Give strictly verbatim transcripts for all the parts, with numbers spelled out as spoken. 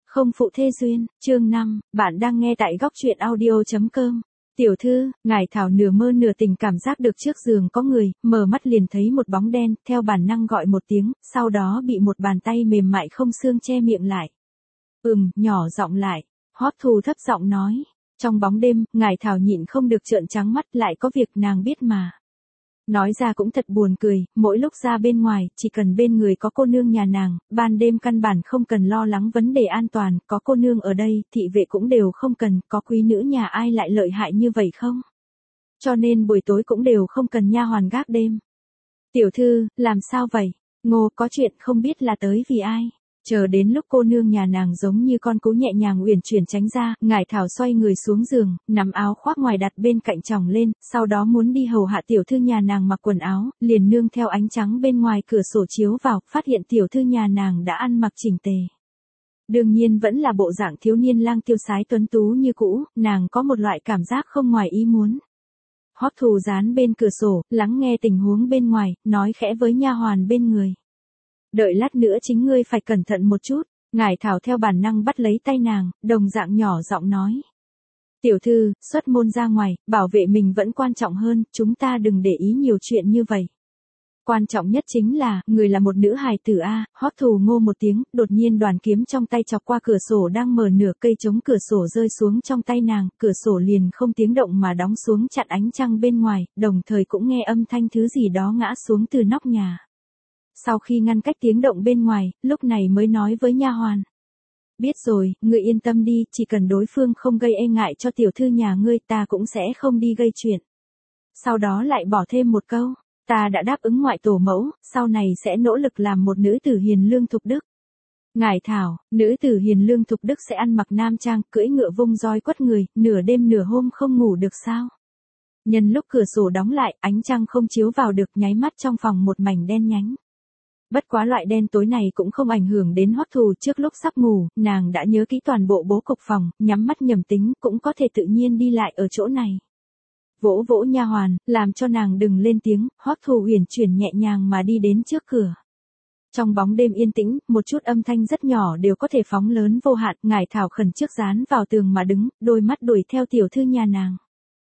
Không phụ thê duyên, chương năm, bạn đang nghe tại góc truyện audio.com. Tiểu thư, ngài Thảo nửa mơ nửa tỉnh cảm giác được trước giường có người, mở mắt liền thấy một bóng đen, theo bản năng gọi một tiếng, sau đó bị một bàn tay mềm mại không xương che miệng lại. Ừm, nhỏ giọng lại, Hoắc Thù thấp giọng nói. Trong bóng đêm, ngài Thảo nhịn không được trợn trắng mắt, lại có việc nàng biết mà. Nói ra cũng thật buồn cười, mỗi lúc ra bên ngoài, chỉ cần bên người có cô nương nhà nàng, ban đêm căn bản không cần lo lắng vấn đề an toàn, có cô nương ở đây, thị vệ cũng đều không cần, có quý nữ nhà ai lại lợi hại như vậy không? Cho nên buổi tối cũng đều không cần nha hoàn gác đêm. Tiểu thư, làm sao vậy? Ngô, có chuyện không biết là tới vì ai? Chờ đến lúc cô nương nhà nàng giống như con cú nhẹ nhàng uyển chuyển tránh ra, ngải Thảo xoay người xuống giường, nắm áo khoác ngoài đặt bên cạnh chồng lên, sau đó muốn đi hầu hạ tiểu thư nhà nàng mặc quần áo, liền nương theo ánh trắng bên ngoài cửa sổ chiếu vào, phát hiện tiểu thư nhà nàng đã ăn mặc chỉnh tề. Đương nhiên vẫn là bộ dạng thiếu niên lang tiêu sái tuấn tú như cũ, nàng có một loại cảm giác không ngoài ý muốn. Hoắc Thù dán bên cửa sổ, lắng nghe tình huống bên ngoài, nói khẽ với nha hoàn bên người. Đợi lát nữa chính ngươi phải cẩn thận một chút, ngải Thảo theo bản năng bắt lấy tay nàng, đồng dạng nhỏ giọng nói. Tiểu thư, xuất môn ra ngoài, bảo vệ mình vẫn quan trọng hơn, chúng ta đừng để ý nhiều chuyện như vậy. Quan trọng nhất chính là, người là một nữ hài tử A, Hoắc Thù ngô một tiếng, đột nhiên đoàn kiếm trong tay chọc qua cửa sổ đang mở nửa cây chống cửa sổ rơi xuống trong tay nàng, cửa sổ liền không tiếng động mà đóng xuống chặn ánh trăng bên ngoài, đồng thời cũng nghe âm thanh thứ gì đó ngã xuống từ nóc nhà. Sau khi ngăn cách tiếng động bên ngoài, lúc này mới nói với nha hoàn. Biết rồi, ngươi yên tâm đi, chỉ cần đối phương không gây e ngại cho tiểu thư nhà ngươi ta cũng sẽ không đi gây chuyện. Sau đó lại bỏ thêm một câu, ta đã đáp ứng ngoại tổ mẫu, sau này sẽ nỗ lực làm một nữ tử hiền lương thục đức. Ngải Thảo, nữ tử hiền lương thục đức sẽ ăn mặc nam trang, cưỡi ngựa vung roi quất người, nửa đêm nửa hôm không ngủ được sao? Nhân lúc cửa sổ đóng lại, ánh trăng không chiếu vào được, nháy mắt trong phòng một mảnh đen nhánh. Bất quá loại đen tối này cũng không ảnh hưởng đến Hoắc Thù, trước lúc sắp ngủ, nàng đã nhớ kỹ toàn bộ bố cục phòng, nhắm mắt nhầm tính, cũng có thể tự nhiên đi lại ở chỗ này. Vỗ vỗ nha hoàn, làm cho nàng đừng lên tiếng, Hoắc Thù uyển chuyển nhẹ nhàng mà đi đến trước cửa. Trong bóng đêm yên tĩnh, một chút âm thanh rất nhỏ đều có thể phóng lớn vô hạn, ngải Thảo khẩn trước dán vào tường mà đứng, đôi mắt đuổi theo tiểu thư nhà nàng.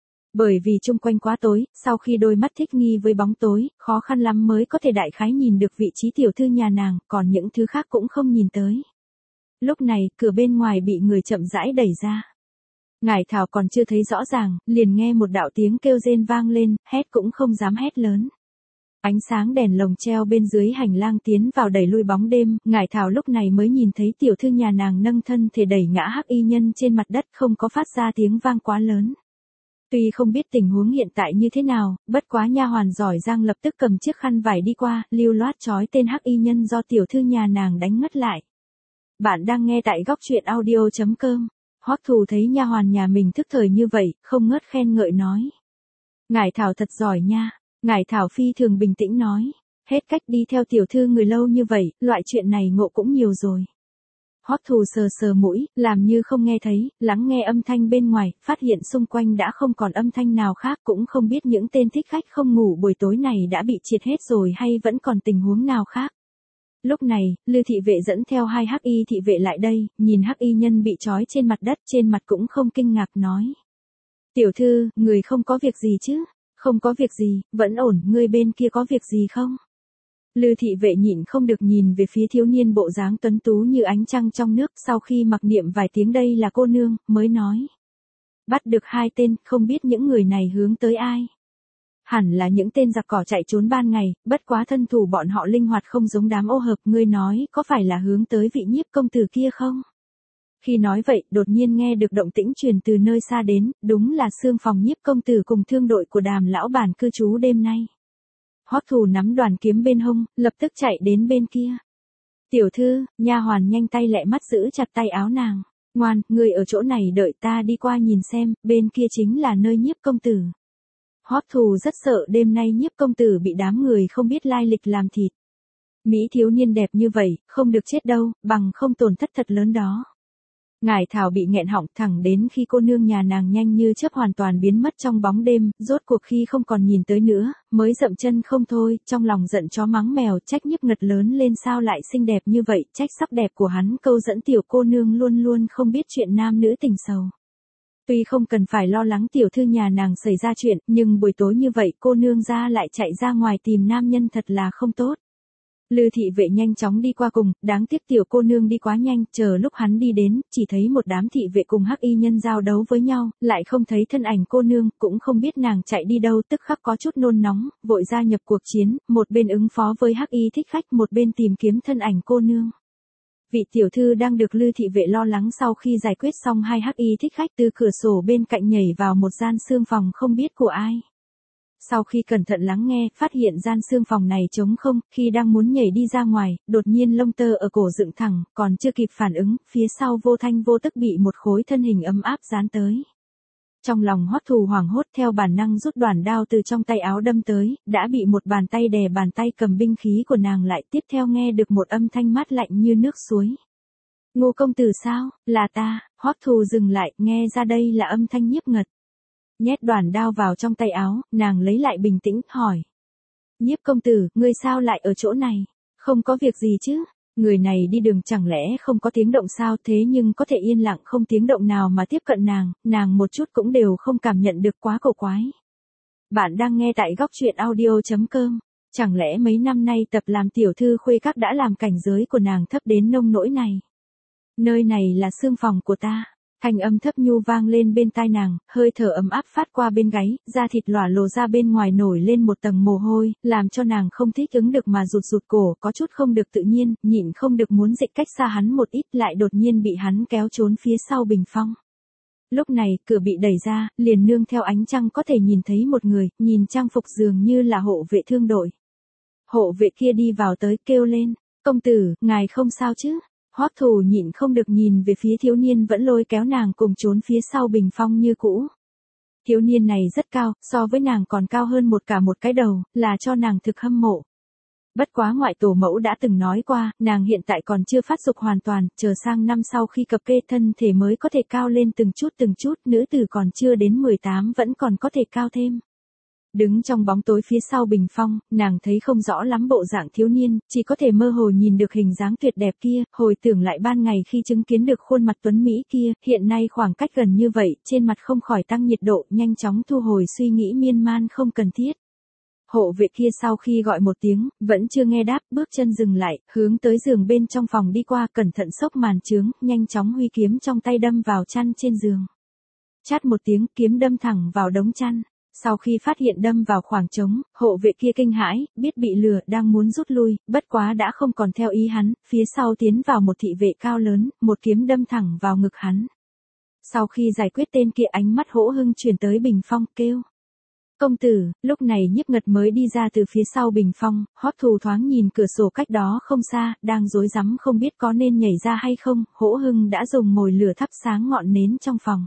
Bởi vì chung quanh quá tối, sau khi đôi mắt thích nghi với bóng tối, khó khăn lắm mới có thể đại khái nhìn được vị trí tiểu thư nhà nàng, còn những thứ khác cũng không nhìn tới. Lúc này, cửa bên ngoài bị người chậm rãi đẩy ra. Ngải Thảo còn chưa thấy rõ ràng, liền nghe một đạo tiếng kêu rên vang lên, hét cũng không dám hét lớn. Ánh sáng đèn lồng treo bên dưới hành lang tiến vào đẩy lui bóng đêm, ngải Thảo lúc này mới nhìn thấy tiểu thư nhà nàng nâng thân thể đẩy ngã hắc y nhân trên mặt đất, không có phát ra tiếng vang quá lớn. Tuy không biết tình huống hiện tại như thế nào, bất quá nha hoàn giỏi giang lập tức cầm chiếc khăn vải đi qua, lưu loát trói tên hắc y nhân do tiểu thư nhà nàng đánh ngất lại. Bạn đang nghe tại góc truyện audio.com. Hoắc Thù thấy nha hoàn nhà mình thức thời như vậy, không ngớt khen ngợi nói. Ngải Thảo thật giỏi nha. Ngải Thảo phi thường bình tĩnh nói. Hết cách đi theo tiểu thư người lâu như vậy, loại chuyện này ngộ cũng nhiều rồi. Hoắc Thù sờ sờ mũi, làm như không nghe thấy, lắng nghe âm thanh bên ngoài, phát hiện xung quanh đã không còn âm thanh nào khác, cũng không biết những tên thích khách không ngủ buổi tối này đã bị triệt hết rồi hay vẫn còn tình huống nào khác. Lúc này, Lư thị vệ dẫn theo hai hắc y thị vệ lại đây, nhìn hắc y nhân bị trói trên mặt đất, trên mặt cũng không kinh ngạc nói. Tiểu thư, người không có việc gì chứ? Không có việc gì, vẫn ổn, người bên kia có việc gì không? Lư thị vệ nhịn không được nhìn về phía thiếu niên bộ dáng tuấn tú như ánh trăng trong nước, sau khi mặc niệm vài tiếng đây là cô nương, mới nói. Bắt được hai tên, không biết những người này hướng tới ai. Hẳn là những tên giặc cỏ chạy trốn ban ngày, bất quá thân thủ bọn họ linh hoạt không giống đám ô hợp, ngươi nói có phải là hướng tới vị nhiếp công tử kia không? Khi nói vậy, đột nhiên nghe được động tĩnh truyền từ nơi xa đến, đúng là xương phòng nhiếp công tử cùng thương đội của Đàm lão bản cư trú đêm nay. Hoắc Thù nắm đoàn kiếm bên hông, lập tức chạy đến bên kia. Tiểu thư, nha hoàn nhanh tay lẹ mắt giữ chặt tay áo nàng. Ngoan, người ở chỗ này đợi ta đi qua nhìn xem, bên kia chính là nơi nhiếp công tử. Hoắc Thù rất sợ đêm nay nhiếp công tử bị đám người không biết lai lịch làm thịt. Mỹ thiếu niên đẹp như vậy, không được chết đâu, bằng không tổn thất thật lớn đó. Ngải Thảo bị nghẹn họng thẳng đến khi cô nương nhà nàng nhanh như chớp hoàn toàn biến mất trong bóng đêm, rốt cuộc khi không còn nhìn tới nữa, mới dậm chân không thôi, trong lòng giận chó mắng mèo, trách Nhiếp Ngật lớn lên sao lại xinh đẹp như vậy, trách sắc đẹp của hắn câu dẫn tiểu cô nương luôn luôn không biết chuyện nam nữ tình sầu. Tuy không cần phải lo lắng tiểu thư nhà nàng xảy ra chuyện, nhưng buổi tối như vậy cô nương ra lại chạy ra ngoài tìm nam nhân thật là không tốt. Lư thị vệ nhanh chóng đi qua cùng, đáng tiếc tiểu cô nương đi quá nhanh, chờ lúc hắn đi đến, chỉ thấy một đám thị vệ cùng hắc y nhân giao đấu với nhau, lại không thấy thân ảnh cô nương, cũng không biết nàng chạy đi đâu, tức khắc có chút nôn nóng, vội gia nhập cuộc chiến, một bên ứng phó với hắc y thích khách, một bên tìm kiếm thân ảnh cô nương. Vị tiểu thư đang được Lư thị vệ lo lắng sau khi giải quyết xong hai hắc y thích khách từ cửa sổ bên cạnh nhảy vào một gian xương phòng không biết của ai. Sau khi cẩn thận lắng nghe, phát hiện gian xương phòng này trống không, khi đang muốn nhảy đi ra ngoài, đột nhiên lông tơ ở cổ dựng thẳng, còn chưa kịp phản ứng, phía sau vô thanh vô tức bị một khối thân hình ấm áp dán tới. Trong lòng Hoắc Thù hoảng hốt theo bản năng rút đoản đao từ trong tay áo đâm tới, đã bị một bàn tay đè bàn tay cầm binh khí của nàng lại, tiếp theo nghe được một âm thanh mát lạnh như nước suối. Ngô công tử sao, là ta, Hoắc Thù dừng lại, nghe ra đây là âm thanh Nhiếp Ngật. Nhét đoản đao vào trong tay áo, nàng lấy lại bình tĩnh, hỏi. Nhiếp công tử, ngươi sao lại ở chỗ này? Không có việc gì chứ? Người này đi đường chẳng lẽ không có tiếng động sao, thế nhưng có thể yên lặng không tiếng động nào mà tiếp cận nàng, nàng một chút cũng đều không cảm nhận được, quá cổ quái. Bạn đang nghe tại góc truyện audio chấm com. Chẳng lẽ mấy năm nay tập làm tiểu thư khuê các đã làm cảnh giới của nàng thấp đến nông nỗi này? Nơi này là xương phòng của ta. Thanh âm thấp nhu vang lên bên tai nàng, hơi thở ấm áp phát qua bên gáy, da thịt lòa lồ ra bên ngoài nổi lên một tầng mồ hôi, làm cho nàng không thích ứng được mà rụt rụt cổ, có chút không được tự nhiên, nhịn không được muốn dịch cách xa hắn một ít, lại đột nhiên bị hắn kéo trốn phía sau bình phong. Lúc này, cửa bị đẩy ra, liền nương theo ánh trăng có thể nhìn thấy một người, nhìn trang phục dường như là hộ vệ thương đội. Hộ vệ kia đi vào tới kêu lên, công tử, ngài không sao chứ? Hoắc Thù nhịn không được nhìn về phía thiếu niên vẫn lôi kéo nàng cùng trốn phía sau bình phong như cũ. Thiếu niên này rất cao, so với nàng còn cao hơn một cả một cái đầu, là cho nàng thực hâm mộ. Bất quá ngoại tổ mẫu đã từng nói qua, nàng hiện tại còn chưa phát dục hoàn toàn, chờ sang năm sau khi cập kê thân thể mới có thể cao lên từng chút từng chút, nữ tử còn chưa đến mười tám vẫn còn có thể cao thêm. Đứng trong bóng tối phía sau bình phong, nàng thấy không rõ lắm bộ dạng thiếu niên, chỉ có thể mơ hồ nhìn được hình dáng tuyệt đẹp kia, hồi tưởng lại ban ngày khi chứng kiến được khuôn mặt tuấn Mỹ kia, hiện nay khoảng cách gần như vậy, trên mặt không khỏi tăng nhiệt độ, nhanh chóng thu hồi suy nghĩ miên man không cần thiết. Hộ vệ kia sau khi gọi một tiếng, vẫn chưa nghe đáp, bước chân dừng lại, hướng tới giường bên trong phòng đi qua, cẩn thận xốc màn trướng, nhanh chóng huy kiếm trong tay đâm vào chăn trên giường. Chát một tiếng, kiếm đâm thẳng vào đống chăn. Sau khi phát hiện đâm vào khoảng trống, hộ vệ kia kinh hãi, biết bị lừa, đang muốn rút lui, bất quá đã không còn theo ý hắn, phía sau tiến vào một thị vệ cao lớn, một kiếm đâm thẳng vào ngực hắn. Sau khi giải quyết tên kia, ánh mắt hỗ hưng chuyển tới bình phong, kêu. Công tử, lúc này Nhiếp Ngật mới đi ra từ phía sau bình phong, Hoắc Thù thoáng nhìn cửa sổ cách đó không xa, đang rối rắm không biết có nên nhảy ra hay không, hỗ hưng đã dùng mồi lửa thắp sáng ngọn nến trong phòng.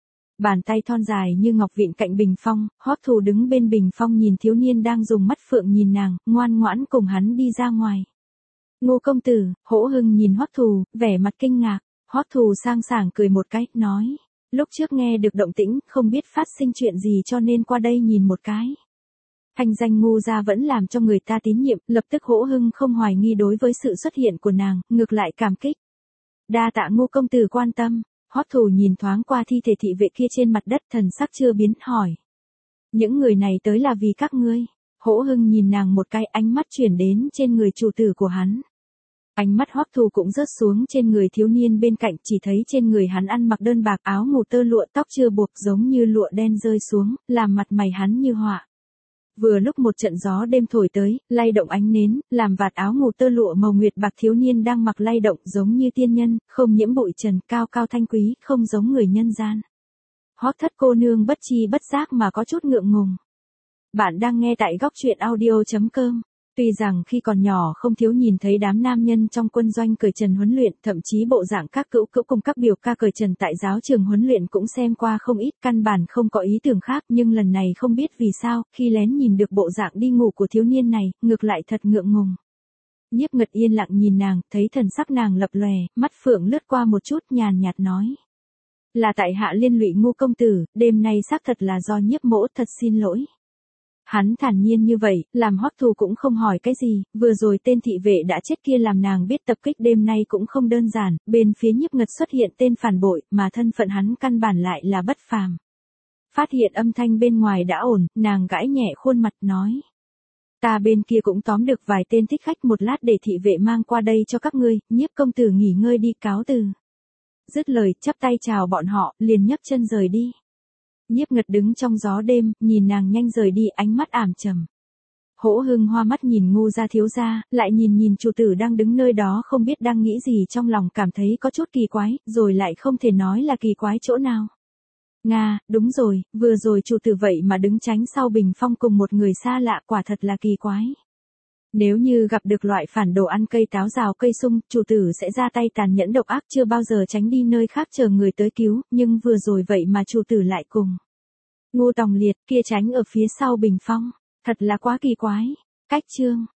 Bàn tay thon dài như ngọc vịn cạnh bình phong, Hoắc Thù đứng bên bình phong nhìn thiếu niên đang dùng mắt phượng nhìn nàng, ngoan ngoãn cùng hắn đi ra ngoài. Ngô công tử, hỗ hưng nhìn Hoắc Thù, vẻ mặt kinh ngạc, Hoắc Thù sang sảng cười một cái, nói, lúc trước nghe được động tĩnh, không biết phát sinh chuyện gì cho nên qua đây nhìn một cái. Thanh danh Ngô gia vẫn làm cho người ta tín nhiệm, lập tức hỗ hưng không hoài nghi đối với sự xuất hiện của nàng, ngược lại cảm kích. Đa tạ Ngô công tử quan tâm. Hoắc Thù nhìn thoáng qua thi thể thị vệ kia trên mặt đất, thần sắc chưa biến, hỏi. Những người này tới là vì các ngươi. Hỗ hưng nhìn nàng một cái, ánh mắt chuyển đến trên người chủ tử của hắn. Ánh mắt Hoắc Thù cũng rớt xuống trên người thiếu niên bên cạnh, chỉ thấy trên người hắn ăn mặc đơn bạc, áo ngủ tơ lụa, tóc chưa buộc giống như lụa đen rơi xuống, làm mặt mày hắn như họa. Vừa lúc một trận gió đêm thổi tới, lay động ánh nến, làm vạt áo ngủ tơ lụa màu nguyệt bạc thiếu niên đang mặc lay động giống như tiên nhân, không nhiễm bụi trần, cao cao thanh quý, không giống người nhân gian. Hoắc thất cô nương bất chi bất giác mà có chút ngượng ngùng. Bạn đang nghe tại góc truyện audio chấm com. Tuy rằng khi còn nhỏ không thiếu nhìn thấy đám nam nhân trong quân doanh cởi trần huấn luyện, thậm chí bộ dạng các cữu cữu cùng các biểu ca cởi trần tại giáo trường huấn luyện cũng xem qua không ít, căn bản không có ý tưởng khác, nhưng lần này không biết vì sao, khi lén nhìn được bộ dạng đi ngủ của thiếu niên này, ngược lại thật ngượng ngùng. Nhiếp Ngật yên lặng nhìn nàng, thấy thần sắc nàng lập lòe, mắt phượng lướt qua một chút nhàn nhạt nói. Là tại hạ liên lụy Ngô công tử, đêm nay xác thật là do nhiếp mỗ, thật xin lỗi. Hắn thản nhiên như vậy, làm Hoắc Thù cũng không hỏi cái gì, vừa rồi tên thị vệ đã chết kia làm nàng biết tập kích đêm nay cũng không đơn giản, bên phía Nhiếp Ngật xuất hiện tên phản bội, mà thân phận hắn căn bản lại là bất phàm. Phát hiện âm thanh bên ngoài đã ổn, nàng gãi nhẹ khuôn mặt nói. Ta bên kia cũng tóm được vài tên thích khách, một lát để thị vệ mang qua đây cho các ngươi, Nhiếp công tử nghỉ ngơi đi, cáo từ. Dứt lời, chắp tay chào bọn họ, liền nhấc chân rời đi. Nhiếp Ngật đứng trong gió đêm, nhìn nàng nhanh rời đi, ánh mắt ảm trầm. Hỗ Hưng hoa mắt nhìn Ngô gia thiếu gia, lại nhìn nhìn chủ tử đang đứng nơi đó không biết đang nghĩ gì, trong lòng cảm thấy có chút kỳ quái, rồi lại không thể nói là kỳ quái chỗ nào. Nga, đúng rồi, vừa rồi chủ tử vậy mà đứng tránh sau bình phong cùng một người xa lạ, quả thật là kỳ quái. Nếu như gặp được loại phản đồ ăn cây táo rào cây sung, chủ tử sẽ ra tay tàn nhẫn độc ác, chưa bao giờ tránh đi nơi khác chờ người tới cứu, nhưng vừa rồi vậy mà chủ tử lại cùng Ngô Tòng Liệt kia tránh ở phía sau bình phong, thật là quá kỳ quái. Cách chương